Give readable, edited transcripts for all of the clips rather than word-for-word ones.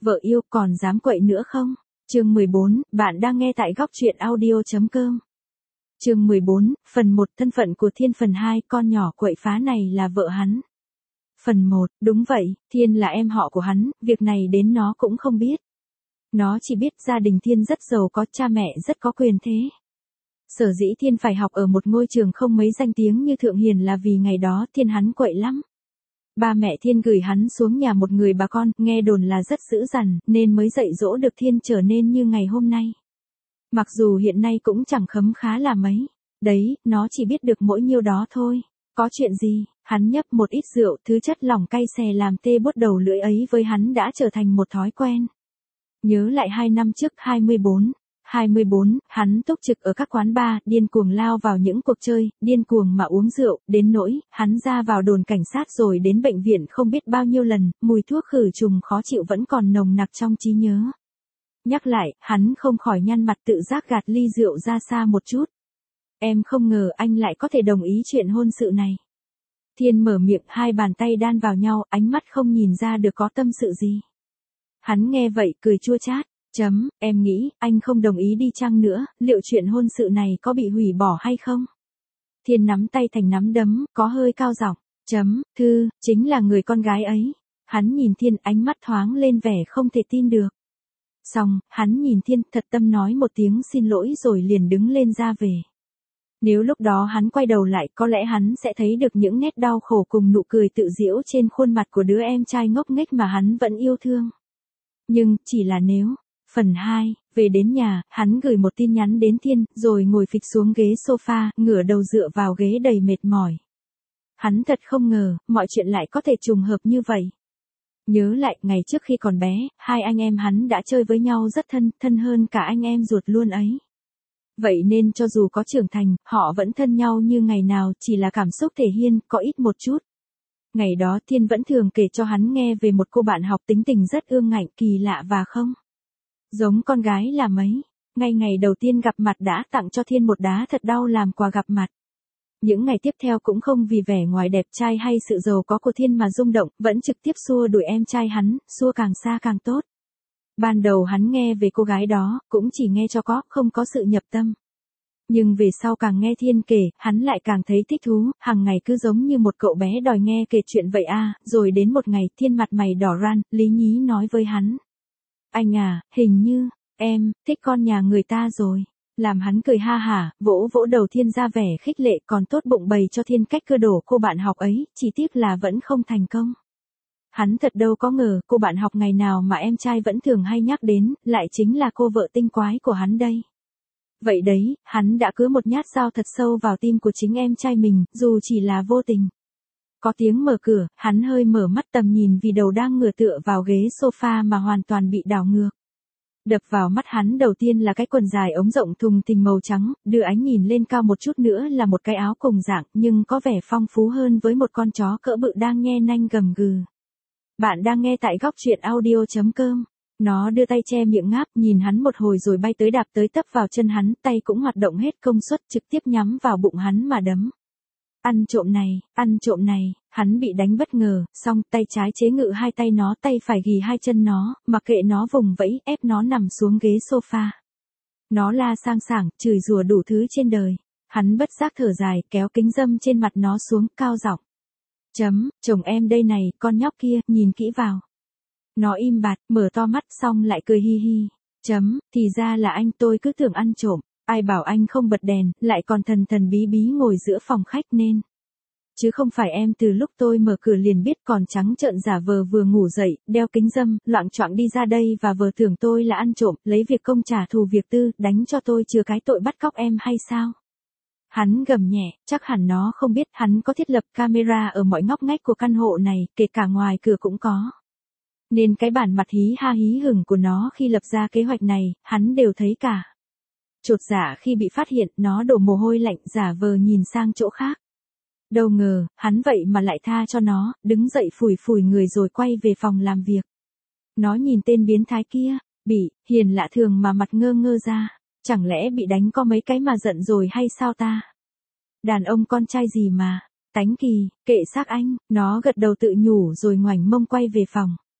Vợ yêu còn dám quậy nữa không? Chương 14, bạn đang nghe tại góc truyện audio.com. Chương 14, phần 1 thân phận của Thiên, phần 2 con nhỏ quậy phá này là vợ hắn. Phần 1, đúng vậy, Thiên là em họ của hắn, việc này đến nó cũng không biết. Nó chỉ biết gia đình Thiên rất giàu có, cha mẹ rất có quyền thế. Sở dĩ Thiên phải học ở một ngôi trường không mấy danh tiếng như Thượng Hiền là vì ngày đó Thiên hắn quậy lắm. Ba mẹ Thiên gửi hắn xuống nhà một người bà con, nghe đồn là rất dữ dằn, nên mới dạy dỗ được Thiên trở nên như ngày hôm nay. Mặc dù hiện nay cũng chẳng khấm khá là mấy. Đấy, nó chỉ biết được mỗi nhiêu đó thôi. Có chuyện gì, hắn nhấp một ít rượu, thứ chất lỏng cay xè làm tê buốt đầu lưỡi ấy với hắn đã trở thành một thói quen. Nhớ lại 2 năm trước 24, hắn túc trực ở các quán bar, điên cuồng lao vào những cuộc chơi, điên cuồng mà uống rượu, đến nỗi, hắn ra vào đồn cảnh sát rồi đến bệnh viện không biết bao nhiêu lần, mùi thuốc khử trùng khó chịu vẫn còn nồng nặc trong trí nhớ. Nhắc lại, hắn không khỏi nhăn mặt tự giác gạt ly rượu ra xa một chút. Em không ngờ anh lại có thể đồng ý chuyện hôn sự này. Thiên mở miệng, hai bàn tay đan vào nhau, ánh mắt không nhìn ra được có tâm sự gì. Hắn nghe vậy, cười chua chát. Em nghĩ, anh không đồng ý đi chăng nữa, liệu chuyện hôn sự này có bị hủy bỏ hay không? Thiên nắm tay thành nắm đấm, có hơi cao giọng. Thư, chính là người con gái ấy. Hắn nhìn Thiên, ánh mắt thoáng lên vẻ không thể tin được. Xong, hắn nhìn Thiên, thật tâm nói một tiếng xin lỗi rồi liền đứng lên ra về. Nếu lúc đó hắn quay đầu lại, có lẽ hắn sẽ thấy được những nét đau khổ cùng nụ cười tự giễu trên khuôn mặt của đứa em trai ngốc nghếch mà hắn vẫn yêu thương. Nhưng, chỉ là nếu. Phần 2, về đến nhà, hắn gửi một tin nhắn đến Thiên, rồi ngồi phịch xuống ghế sofa, ngửa đầu dựa vào ghế đầy mệt mỏi. Hắn thật không ngờ, mọi chuyện lại có thể trùng hợp như vậy. Nhớ lại, ngày trước khi còn bé, hai anh em hắn đã chơi với nhau rất thân hơn cả anh em ruột luôn ấy. Vậy nên cho dù có trưởng thành, họ vẫn thân nhau như ngày nào, chỉ là cảm xúc thể hiện, có ít một chút. Ngày đó Thiên vẫn thường kể cho hắn nghe về một cô bạn học tính tình rất ương ngạnh, kỳ lạ và không giống con gái là mấy. Ngay ngày đầu tiên gặp mặt đã tặng cho Thiên một đá thật đau làm quà gặp mặt. Những ngày tiếp theo cũng không vì vẻ ngoài đẹp trai hay sự giàu có của Thiên mà rung động, vẫn trực tiếp xua đuổi em trai hắn, xua càng xa càng tốt. Ban đầu hắn nghe về cô gái đó, cũng chỉ nghe cho có, không có sự nhập tâm. Nhưng về sau càng nghe Thiên kể, hắn lại càng thấy thích thú, hàng ngày cứ giống như một cậu bé đòi nghe kể chuyện vậy à, rồi đến một ngày Thiên mặt mày đỏ ran, lý nhí nói với hắn. Anh à, hình như, em, thích con nhà người ta rồi. Làm hắn cười ha hả, vỗ vỗ đầu Thiên ra vẻ khích lệ, còn tốt bụng bày cho Thiên cách cưa đổ cô bạn học ấy, chỉ tiếc là vẫn không thành công. Hắn thật đâu có ngờ, cô bạn học ngày nào mà em trai vẫn thường hay nhắc đến, lại chính là cô vợ tinh quái của hắn đây. Vậy đấy, hắn đã cứa một nhát dao thật sâu vào tim của chính em trai mình, dù chỉ là vô tình. Có tiếng mở cửa, hắn hơi mở mắt tầm nhìn vì đầu đang ngửa tựa vào ghế sofa mà hoàn toàn bị đảo ngược. Đập vào mắt hắn đầu tiên là cái quần dài ống rộng thùng thình màu trắng, đưa ánh nhìn lên cao một chút nữa là một cái áo cùng dạng nhưng có vẻ phong phú hơn với một con chó cỡ bự đang nhe nanh gầm gừ. Bạn đang nghe tại góc truyện audio.com. Nó đưa tay che miệng ngáp, nhìn hắn một hồi rồi bay tới đạp tới tấp vào chân hắn, tay cũng hoạt động hết công suất trực tiếp nhắm vào bụng hắn mà đấm. Ăn trộm này, hắn bị đánh bất ngờ, xong tay trái chế ngự hai tay nó, tay phải ghì hai chân nó, mặc kệ nó vùng vẫy, ép nó nằm xuống ghế sofa. Nó la sang sảng, chửi rủa đủ thứ trên đời. Hắn bất giác thở dài, kéo kính râm trên mặt nó xuống, cao giọng. Chồng em đây này, con nhóc kia, nhìn kỹ vào. Nó im bặt, mở to mắt xong lại cười hi hi. Thì ra là anh, tôi cứ tưởng ăn trộm. Ai bảo anh không bật đèn, lại còn thần bí bí ngồi giữa phòng khách nên. Chứ không phải em từ lúc tôi mở cửa liền biết, còn trắng trợn giả vờ vừa ngủ dậy, đeo kính râm, loạng choạng đi ra đây và vờ tưởng tôi là ăn trộm, lấy việc công trả thù việc tư, đánh cho tôi chừa cái tội bắt cóc em hay sao? Hắn gầm nhẹ, chắc hẳn nó không biết hắn có thiết lập camera ở mọi ngóc ngách của căn hộ này, kể cả ngoài cửa cũng có. Nên cái bản mặt hí ha hí hửng của nó khi lập ra kế hoạch này, hắn đều thấy cả. Chột dạ khi bị phát hiện, nó đổ mồ hôi lạnh giả vờ nhìn sang chỗ khác. Đâu ngờ, hắn vậy mà lại tha cho nó, đứng dậy phủi phủi người rồi quay về phòng làm việc. Nó nhìn tên biến thái kia, hiền lạ thường mà mặt ngơ ngơ ra. Chẳng lẽ bị đánh có mấy cái mà giận rồi hay sao ta? Đàn ông con trai gì mà, tánh kỳ, kệ xác anh, nó gật đầu tự nhủ rồi ngoảnh mông quay về phòng.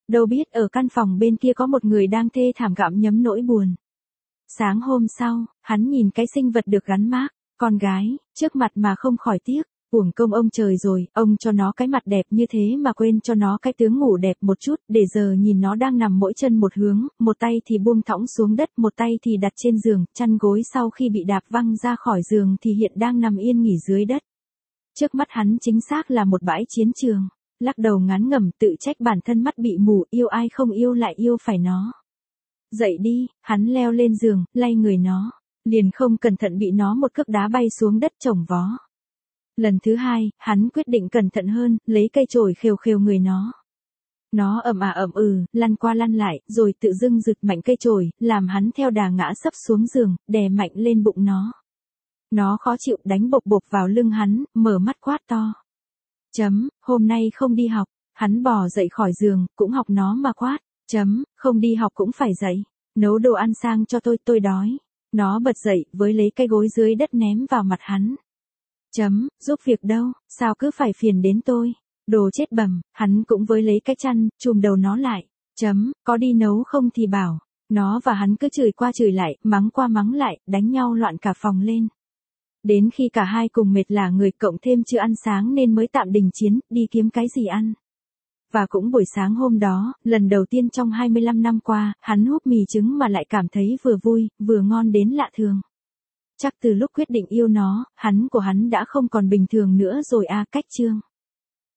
Đâu biết ở căn phòng bên kia có một người đang thê thảm gặm nhấm nỗi buồn. Sáng hôm sau, hắn nhìn cái sinh vật được gắn mác, con gái, trước mặt mà không khỏi tiếc. Uổng công ông trời rồi, ông cho nó cái mặt đẹp như thế mà quên cho nó cái tướng ngủ đẹp một chút, để giờ nhìn nó đang nằm mỗi chân một hướng, một tay thì buông thõng xuống đất, một tay thì đặt trên giường, chăn gối sau khi bị đạp văng ra khỏi giường thì hiện đang nằm yên nghỉ dưới đất. Trước mắt hắn chính xác là một bãi chiến trường, lắc đầu ngán ngẩm tự trách bản thân mắt bị mù, yêu ai không yêu lại yêu phải nó. Dậy đi, hắn leo lên giường, lay người nó, liền không cẩn thận bị nó một cước đá bay xuống đất chồng vó. Lần thứ hai, hắn quyết định cẩn thận hơn, lấy cây chổi khều khều người nó. Nó ậm lăn qua lăn lại, rồi tự dưng giật mạnh cây chổi, làm hắn theo đà ngã sấp xuống giường, đè mạnh lên bụng nó. Nó khó chịu đánh bộp bộp vào lưng hắn, mở mắt quát to. Hôm nay không đi học, hắn bò dậy khỏi giường, cũng học nó mà quát. Không đi học cũng phải dậy, nấu đồ ăn sang cho tôi đói. Nó bật dậy, với lấy cây gối dưới đất ném vào mặt hắn. Giúp việc đâu, sao cứ phải phiền đến tôi. Đồ chết bẩm, hắn cũng với lấy cái chăn, chùm đầu nó lại. Có đi nấu không thì bảo. Nó và hắn cứ chửi qua chửi lại, mắng qua mắng lại, đánh nhau loạn cả phòng lên. Đến khi cả hai cùng mệt lả người cộng thêm chưa ăn sáng nên mới tạm đình chiến, đi kiếm cái gì ăn. Và cũng buổi sáng hôm đó, lần đầu tiên trong 25 năm qua, hắn húp mì trứng mà lại cảm thấy vừa vui, vừa ngon đến lạ thường. Chắc từ lúc quyết định yêu nó, hắn đã không còn bình thường nữa rồi cách chương.